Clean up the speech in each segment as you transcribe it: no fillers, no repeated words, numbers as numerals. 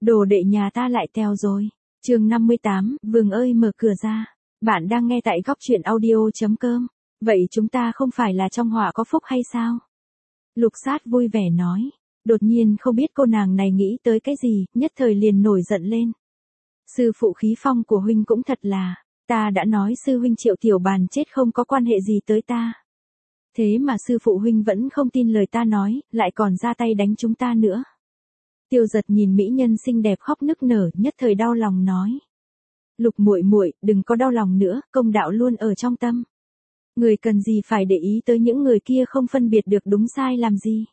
đồ đệ nhà ta lại teo rồi. Chương 58, Vừng ơi mở cửa ra. Bạn đang nghe tại góc truyện audio.com. Vậy chúng ta không phải là trong họa có phúc hay sao? Lục Sát vui vẻ nói. Đột nhiên không biết cô nàng này nghĩ tới cái gì, nhất thời liền nổi giận lên. Sư phụ khí phong của huynh cũng thật là, ta đã nói sư huynh Triệu Tiểu Bàn chết không có quan hệ gì tới ta. Thế mà sư phụ huynh vẫn không tin lời ta nói, lại còn ra tay đánh chúng ta nữa. Tiêu Giật nhìn mỹ nhân xinh đẹp khóc nức nở, nhất thời đau lòng nói. Lục muội muội, đừng có đau lòng nữa, công đạo luôn ở trong tâm. Người cần gì phải để ý tới những người kia không phân biệt được đúng sai làm gì.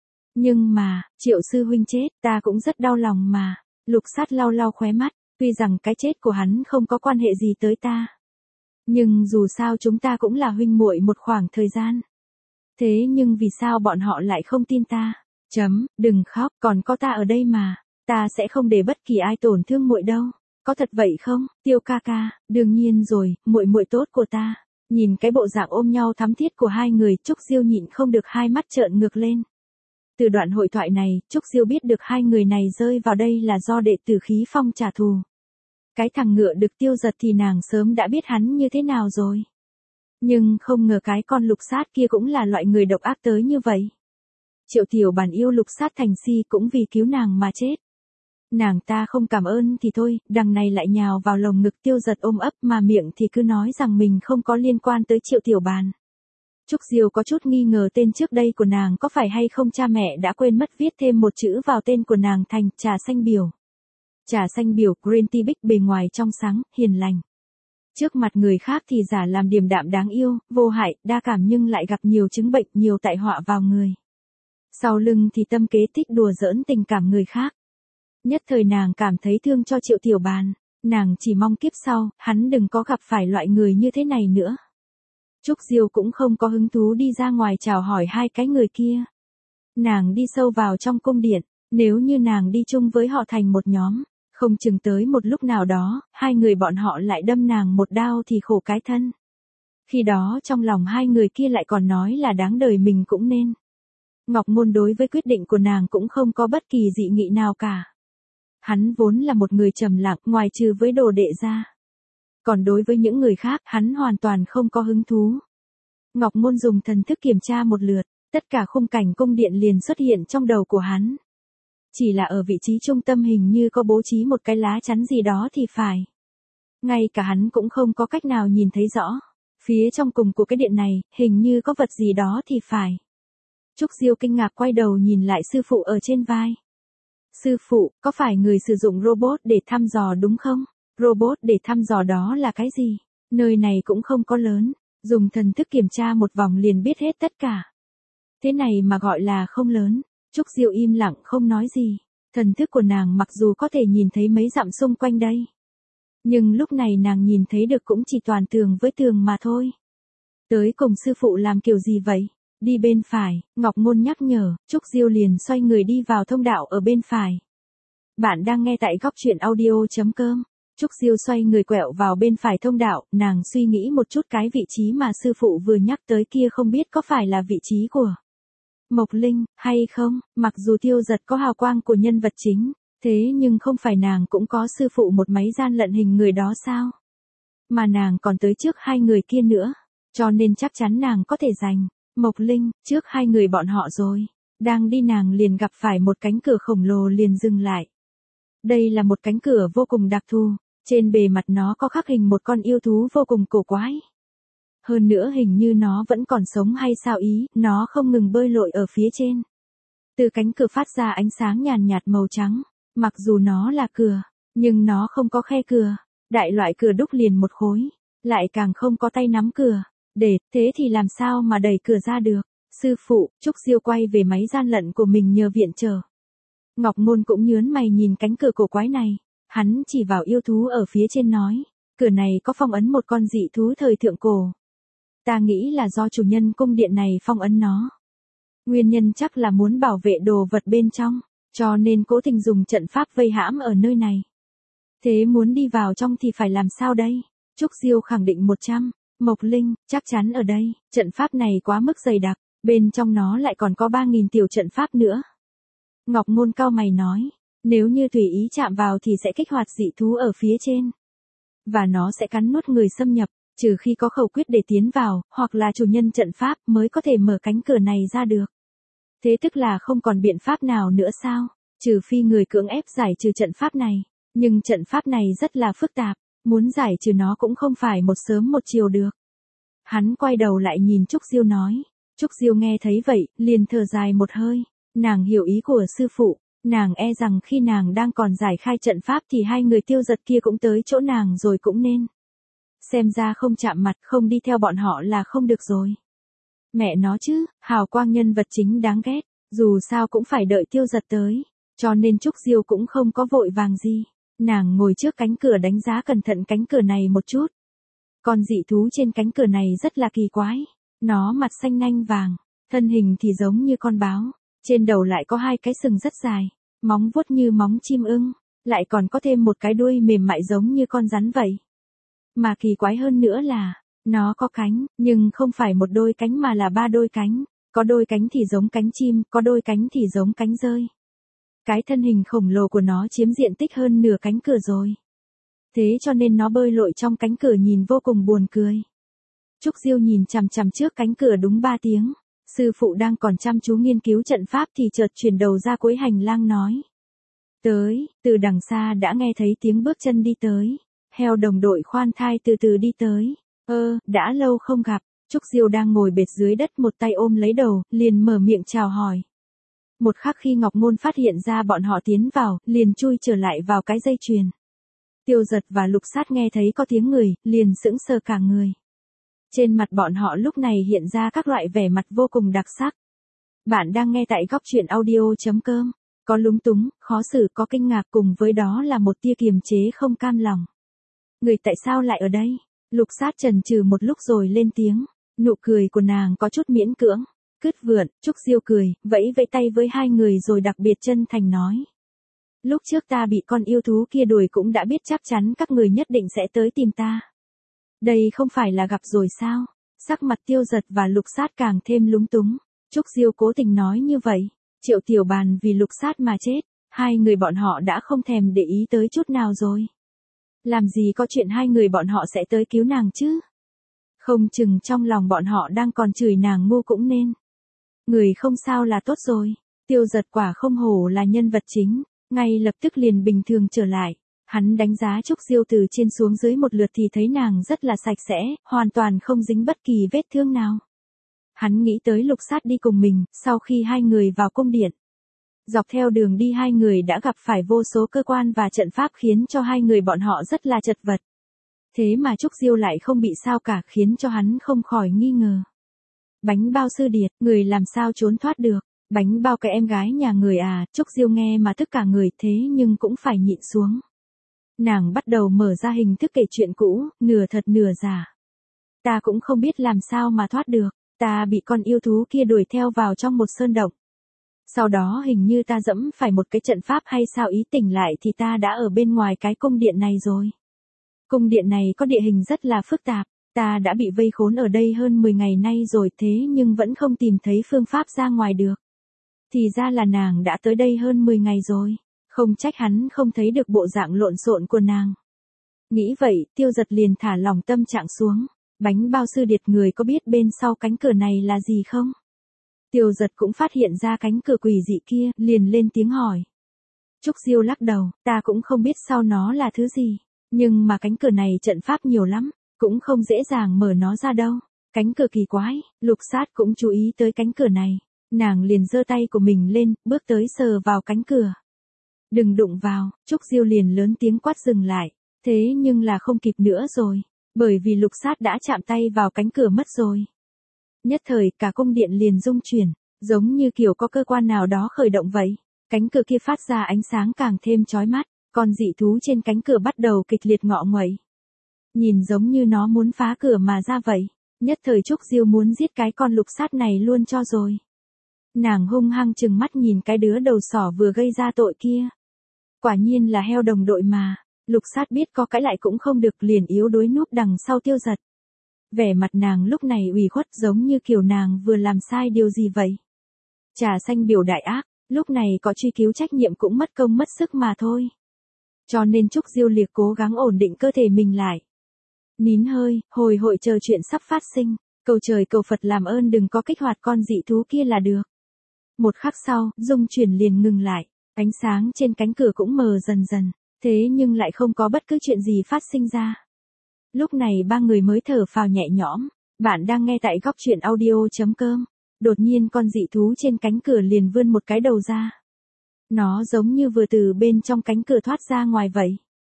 Nhưng mà, Triệu sư huynh chết, ta cũng rất đau lòng mà. Lục Sát lau lau khóe mắt, tuy rằng cái chết của hắn không có quan hệ gì tới ta. Nhưng dù sao chúng ta cũng là huynh muội một khoảng thời gian. Thế nhưng vì sao bọn họ lại không tin ta? Đừng khóc, còn có ta ở đây mà. Ta sẽ không để bất kỳ ai tổn thương muội đâu. Có thật vậy không, Tiêu ca ca? Đương nhiên rồi, muội muội tốt của ta. Nhìn cái bộ dạng ôm nhau thắm thiết của hai người, Trúc Diêu nhịn không được hai mắt trợn ngược lên. Từ đoạn hội thoại này, Trúc Diêu biết được hai người này rơi vào đây là do đệ tử khí phong trả thù. Cái thằng ngựa được Tiêu Giật thì nàng sớm đã biết hắn như thế nào rồi. Nhưng không ngờ cái con Lục Sát kia cũng là loại người độc ác tới như vậy. Triệu Tiểu Bàn yêu Lục Sát thành si cũng vì cứu nàng mà chết. Nàng ta không cảm ơn thì thôi, đằng này lại nhào vào lồng ngực Tiêu Giật ôm ấp mà miệng thì cứ nói rằng mình không có liên quan tới Triệu Tiểu Bàn. Trúc Diêu có chút nghi ngờ tên trước đây của nàng có phải hay không cha mẹ đã quên mất viết thêm một chữ vào tên của nàng thành Trà Xanh Biểu. Trà Xanh Biểu Green Tea Bích bề ngoài trong sáng, hiền lành. Trước mặt người khác thì giả làm điềm đạm đáng yêu, vô hại, đa cảm nhưng lại gặp nhiều chứng bệnh, nhiều tai họa vào người. Sau lưng thì tâm kế thích đùa giỡn tình cảm người khác. Nhất thời nàng cảm thấy thương cho Triệu Tiểu Bàn, nàng chỉ mong kiếp sau, hắn đừng có gặp phải loại người như thế này nữa. Trúc Diêu cũng không có hứng thú đi ra ngoài chào hỏi hai cái người kia. Nàng đi sâu vào trong cung điện, nếu như nàng đi chung với họ thành một nhóm, không chừng tới một lúc nào đó, hai người bọn họ lại đâm nàng một đao thì khổ cái thân. Khi đó trong lòng hai người kia lại còn nói là đáng đời mình cũng nên. Ngọc Môn đối với quyết định của nàng cũng không có bất kỳ dị nghị nào cả. Hắn vốn là một người trầm lặng ngoài trừ với đồ đệ ra. Còn đối với những người khác hắn hoàn toàn không có hứng thú. Ngọc Môn dùng thần thức kiểm tra một lượt, tất cả khung cảnh cung điện liền xuất hiện trong đầu của hắn. Chỉ là ở vị trí trung tâm hình như có bố trí một cái lá chắn gì đó thì phải. Ngay cả hắn cũng không có cách nào nhìn thấy rõ. Phía trong cùng của cái điện này, hình như có vật gì đó thì phải. Trúc Diêu kinh ngạc quay đầu nhìn lại sư phụ ở trên vai. Sư phụ, có phải người sử dụng robot để thăm dò đúng không? Robot để thăm dò đó là cái gì? Nơi này cũng không có lớn, dùng thần thức kiểm tra một vòng liền biết hết tất cả. Thế này mà gọi là không lớn. Trúc Diêu im lặng không nói gì. Thần thức của nàng mặc dù có thể nhìn thấy mấy dặm xung quanh đây. Nhưng lúc này nàng nhìn thấy được cũng chỉ toàn tường với tường mà thôi. Tới cùng sư phụ làm kiểu gì vậy? Đi bên phải, Ngọc Môn nhắc nhở, Trúc Diêu liền xoay người đi vào thông đạo ở bên phải. Bạn đang nghe tại góc truyện audio.com. Trúc Diêu xoay người quẹo vào bên phải thông đạo, nàng suy nghĩ một chút cái vị trí mà sư phụ vừa nhắc tới kia không biết có phải là vị trí của Mộc Linh, hay không, mặc dù Tiêu Giật có hào quang của nhân vật chính, thế nhưng không phải nàng cũng có sư phụ một máy gian lận hình người đó sao? Mà nàng còn tới trước hai người kia nữa, cho nên chắc chắn nàng có thể giành Mộc Linh trước hai người bọn họ rồi. Đang đi nàng liền gặp phải một cánh cửa khổng lồ liền dừng lại. Đây là một cánh cửa vô cùng đặc thù, trên bề mặt nó có khắc hình một con yêu thú vô cùng cổ quái. Hơn nữa hình như nó vẫn còn sống hay sao ý, nó không ngừng bơi lội ở phía trên. Từ cánh cửa phát ra ánh sáng nhàn nhạt màu trắng, mặc dù nó là cửa, nhưng nó không có khe cửa, đại loại cửa đúc liền một khối, lại càng không có tay nắm cửa. Thế thì làm sao mà đẩy cửa ra được? Sư phụ, Trúc Diêu quay về máy gian lận của mình nhờ viện trợ. Ngọc Môn cũng nhớn mày nhìn cánh cửa cổ quái này, hắn chỉ vào yêu thú ở phía trên nói, cửa này có phong ấn một con dị thú thời thượng cổ. Ta nghĩ là do chủ nhân cung điện này phong ấn nó. Nguyên nhân chắc là muốn bảo vệ đồ vật bên trong, cho nên cố tình dùng trận pháp vây hãm ở nơi này. Thế muốn đi vào trong thì phải làm sao đây? Trúc Diêu khẳng định 100, Mộc Linh, chắc chắn ở đây, trận pháp này quá mức dày đặc, bên trong nó lại còn có 3.000 tiểu trận pháp nữa. Ngọc Môn cau mày nói, Nếu như tùy ý chạm vào thì sẽ kích hoạt dị thú ở phía trên. Và nó sẽ cắn nuốt người xâm nhập, trừ khi có khẩu quyết để tiến vào, hoặc là chủ nhân trận pháp mới có thể mở cánh cửa này ra được. Thế tức là không còn biện pháp nào nữa sao? Trừ phi người cưỡng ép giải trừ trận pháp này. Nhưng trận pháp này rất là phức tạp, muốn giải trừ nó cũng không phải một sớm một chiều được. Hắn quay đầu lại nhìn Trúc Diêu nói. Trúc Diêu nghe thấy vậy, liền thở dài một hơi. Nàng hiểu ý của sư phụ, nàng e rằng khi nàng đang còn giải khai trận pháp thì hai người Tiêu Giật kia cũng tới chỗ nàng rồi cũng nên. Xem ra không chạm mặt, không đi theo bọn họ là không được rồi. Mẹ nó chứ, hào quang nhân vật chính đáng ghét, dù sao cũng phải đợi Tiêu Giật tới, cho nên Trúc Diêu cũng không có vội vàng gì. Nàng ngồi trước cánh cửa đánh giá cẩn thận cánh cửa này một chút. Con dị thú trên cánh cửa này rất là kỳ quái, nó mặt xanh nanh vàng, thân hình thì giống như con báo, trên đầu lại có hai cái sừng rất dài, móng vuốt như móng chim ưng, lại còn có thêm một cái đuôi mềm mại giống như con rắn vậy. Mà kỳ quái hơn nữa là, nó có cánh, nhưng không phải một đôi cánh mà là ba đôi cánh, có đôi cánh thì giống cánh chim, có đôi cánh thì giống cánh dơi. Cái thân hình khổng lồ của nó chiếm diện tích hơn nửa cánh cửa rồi. Thế cho nên nó bơi lội trong cánh cửa nhìn vô cùng buồn cười. Trúc Diêu nhìn chằm chằm trước cánh cửa đúng 3 tiếng. Sư phụ đang còn chăm chú nghiên cứu trận pháp thì chợt chuyển đầu ra cuối hành lang nói. Tới, từ đằng xa đã nghe thấy tiếng bước chân đi tới. Heo đồng đội khoan thai từ từ đi tới. Đã lâu không gặp. Trúc Diêu đang ngồi bệt dưới đất một tay ôm lấy đầu, liền mở miệng chào hỏi. Một khắc khi Ngọc Ngôn phát hiện ra bọn họ tiến vào, liền chui trở lại vào cái dây chuyền. Tiêu Giật và Lục Sát nghe thấy có tiếng người, liền sững sờ cả người. Trên mặt bọn họ lúc này hiện ra các loại vẻ mặt vô cùng đặc sắc. Bạn đang nghe tại góc truyện audio.com. Có lúng túng, khó xử, có kinh ngạc, cùng với đó là một tia kiềm chế không cam lòng. Người tại sao lại ở đây? Lục Sát chần chừ một lúc rồi lên tiếng. Nụ cười của nàng có chút miễn cưỡng. Cứt vượn, Trúc Diêu cười, vẫy vẫy tay với hai người rồi đặc biệt chân thành nói. Lúc trước ta bị con yêu thú kia đuổi cũng đã biết chắc chắn các người nhất định sẽ tới tìm ta. Đây không phải là gặp rồi sao? Sắc mặt Tiêu Giật và Lục Sát càng thêm lúng túng. Trúc Diêu cố tình nói như vậy. Triệu Tiểu Bàn vì Lục Sát mà chết, hai người bọn họ đã không thèm để ý tới chút nào rồi. Làm gì có chuyện hai người bọn họ sẽ tới cứu nàng chứ? Không chừng trong lòng bọn họ đang còn chửi nàng ngu cũng nên. Người không sao là tốt rồi. Tiêu Giật quả không hổ là nhân vật chính, ngay lập tức liền bình thường trở lại. Hắn đánh giá Trúc Diêu từ trên xuống dưới một lượt thì thấy nàng rất là sạch sẽ, hoàn toàn không dính bất kỳ vết thương nào. Hắn nghĩ tới Lục Sát đi cùng mình, sau khi hai người vào cung điện. Dọc theo đường đi hai người đã gặp phải vô số cơ quan và trận pháp khiến cho hai người bọn họ rất là chật vật. Thế mà Trúc Diêu lại không bị sao cả, khiến cho hắn không khỏi nghi ngờ. Bánh bao sư điệt, người làm sao trốn thoát được? Bánh bao cái em gái nhà người à? Trúc Diêu nghe mà tức cả người, thế nhưng cũng phải nhịn xuống. Nàng bắt đầu mở ra hình thức kể chuyện cũ, nửa thật nửa giả. Ta cũng không biết làm sao mà thoát được, ta bị con yêu thú kia đuổi theo vào trong một sơn động. Sau đó hình như ta dẫm phải một cái trận pháp hay sao, ý tỉnh lại thì ta đã ở bên ngoài cái cung điện này rồi. Cung điện này có địa hình rất là phức tạp, ta đã bị vây khốn ở đây hơn 10 ngày nay rồi, thế nhưng vẫn không tìm thấy phương pháp ra ngoài được. Thì ra là nàng đã tới đây hơn 10 ngày rồi, không trách hắn không thấy được bộ dạng lộn xộn của nàng. Nghĩ vậy, Tiêu Giật liền thả lỏng tâm trạng xuống. Bánh bao sư điệt, người có biết bên sau cánh cửa này là gì không? Tiêu Giật cũng phát hiện ra cánh cửa quỷ dị kia, liền lên tiếng hỏi. Trúc Diêu lắc đầu, ta cũng không biết sau nó là thứ gì, nhưng mà cánh cửa này trận pháp nhiều lắm, cũng không dễ dàng mở nó ra đâu. Cánh cửa kỳ quái. Lục Sát cũng chú ý tới cánh cửa này, nàng liền giơ tay của mình lên, bước tới sờ vào cánh cửa. Đừng đụng vào. Trúc Diêu liền lớn tiếng quát dừng lại, thế nhưng là không kịp nữa rồi, bởi vì Lục Sát đã chạm tay vào cánh cửa mất rồi. Nhất thời cả cung điện liền rung chuyển, giống như kiểu có cơ quan nào đó khởi động vậy. Cánh cửa kia phát ra ánh sáng càng thêm chói mắt, con dị thú trên cánh cửa bắt đầu kịch liệt ngọ nguậy. Nhìn giống như nó muốn phá cửa mà ra vậy. Nhất thời Trúc Diêu muốn giết cái con Lục Sát này luôn cho rồi. Nàng hung hăng trừng mắt nhìn cái đứa đầu sỏ vừa gây ra tội kia. Quả nhiên là heo đồng đội mà. Lục Sát biết có cãi lại cũng không được, liền yếu đuối núp đằng sau Tiêu Giật. Vẻ mặt nàng lúc này ủy khuất, giống như kiểu nàng vừa làm sai điều gì vậy. Trà xanh biểu đại ác. Lúc này có truy cứu trách nhiệm cũng mất công mất sức mà thôi. Cho nên Trúc Diêu liệt cố gắng ổn định cơ thể mình lại. Nín hơi, hồi hội chờ chuyện sắp phát sinh. Cầu trời cầu Phật làm ơn đừng có kích hoạt con dị thú kia là được. Một khắc sau, dung chuyển liền ngừng lại. Ánh sáng trên cánh cửa cũng mờ dần dần. Thế nhưng lại không có bất cứ chuyện gì phát sinh ra. Lúc này ba người mới thở phào nhẹ nhõm. Bạn đang nghe tại góc truyện audio.com. Đột nhiên con dị thú trên cánh cửa liền vươn một cái đầu ra. Nó giống như vừa từ bên trong cánh cửa thoát ra ngoài vậy.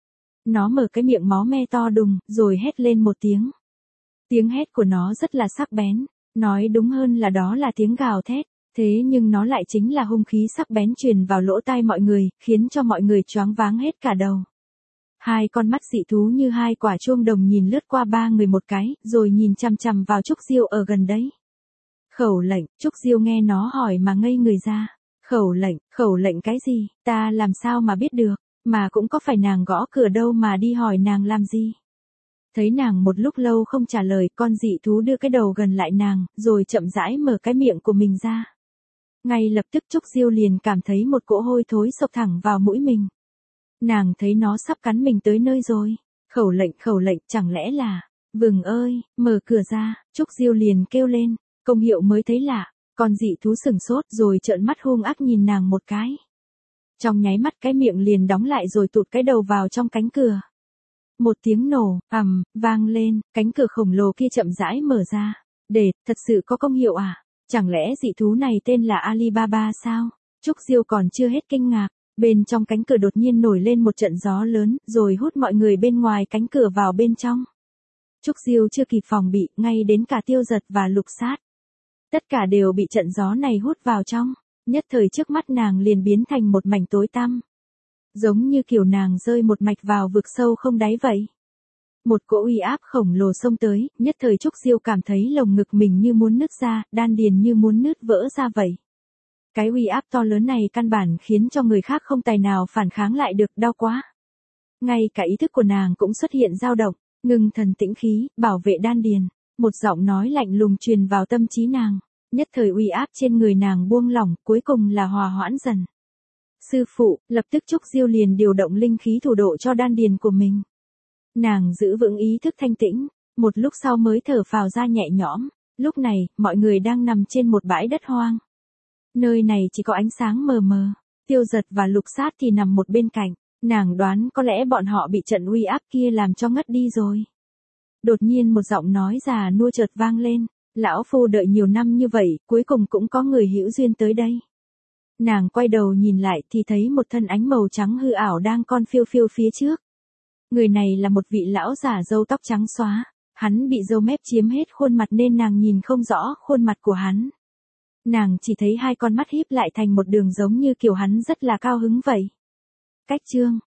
Nó mở cái miệng máu me to đùng, rồi hét lên một tiếng. Tiếng hét của nó rất là sắc bén. Nói đúng hơn là đó là tiếng gào thét. Thế nhưng nó lại chính là hung khí sắc bén truyền vào lỗ tai mọi người, khiến cho mọi người choáng váng hết cả đầu. Hai con mắt dị thú như hai quả chuông đồng nhìn lướt qua ba người một cái, rồi nhìn chằm chằm vào Trúc Diêu ở gần đấy. Khẩu lệnh, Trúc Diêu nghe nó hỏi mà ngây người ra. Khẩu lệnh cái gì, ta làm sao mà biết được, mà cũng có phải nàng gõ cửa đâu mà đi hỏi nàng làm gì. Thấy nàng một lúc lâu không trả lời, con dị thú đưa cái đầu gần lại nàng, rồi chậm rãi mở cái miệng của mình ra. Ngay lập tức Trúc Diêu liền cảm thấy một cỗ hôi thối xộc thẳng vào mũi mình. Nàng thấy nó sắp cắn mình tới nơi rồi. Khẩu lệnh, chẳng lẽ là, Vừng ơi, mở cửa ra, Trúc Diêu liền kêu lên, công hiệu mới thấy lạ, con dị thú sừng sốt rồi trợn mắt hung ác nhìn nàng một cái. Trong nháy mắt cái miệng liền đóng lại rồi tụt cái đầu vào trong cánh cửa. Một tiếng nổ, vang lên, cánh cửa khổng lồ kia chậm rãi mở ra. Thật sự có công hiệu à? Chẳng lẽ dị thú này tên là Alibaba sao? Trúc Diêu còn chưa hết kinh ngạc. Bên trong cánh cửa đột nhiên nổi lên một trận gió lớn, rồi hút mọi người bên ngoài cánh cửa vào bên trong. Trúc Diêu chưa kịp phòng bị, ngay đến cả Tiêu Giật và Lục Sát. Tất cả đều bị trận gió này hút vào trong. Nhất thời trước mắt nàng liền biến thành một mảnh tối tăm. Giống như kiểu nàng rơi một mạch vào vực sâu không đáy vậy. Một cỗ uy áp khổng lồ xông tới, nhất thời Trúc Diêu cảm thấy lồng ngực mình như muốn nứt ra, đan điền như muốn nứt vỡ ra vậy. Cái uy áp to lớn này căn bản khiến cho người khác không tài nào phản kháng lại được, đau quá. Ngay cả ý thức của nàng cũng xuất hiện dao động, ngưng thần tĩnh khí, bảo vệ đan điền. Một giọng nói lạnh lùng truyền vào tâm trí nàng. Nhất thời uy áp trên người nàng buông lỏng, cuối cùng là hòa hoãn dần. Sư phụ, lập tức Trúc Diêu liền điều động linh khí thủ độ cho đan điền của mình. Nàng giữ vững ý thức thanh tĩnh, một lúc sau mới thở phào ra nhẹ nhõm. Lúc này, mọi người đang nằm trên một bãi đất hoang. Nơi này chỉ có ánh sáng mờ mờ. Tiêu Giật và Lục Sát thì nằm một bên cạnh. Nàng đoán có lẽ bọn họ bị trận uy áp kia làm cho ngất đi rồi. Đột nhiên một giọng nói già nua chợt vang lên. Lão phu đợi nhiều năm như vậy, cuối cùng cũng có người hữu duyên tới đây. Nàng quay đầu nhìn lại thì thấy một thân ánh màu trắng hư ảo đang con phiêu phiêu phía trước. Người này là một vị lão già râu tóc trắng xóa. Hắn bị râu mép chiếm hết khuôn mặt nên nàng nhìn không rõ khuôn mặt của hắn. Nàng chỉ thấy hai con mắt híp lại thành một đường giống như kiểu hắn rất là cao hứng vậy. Cách chương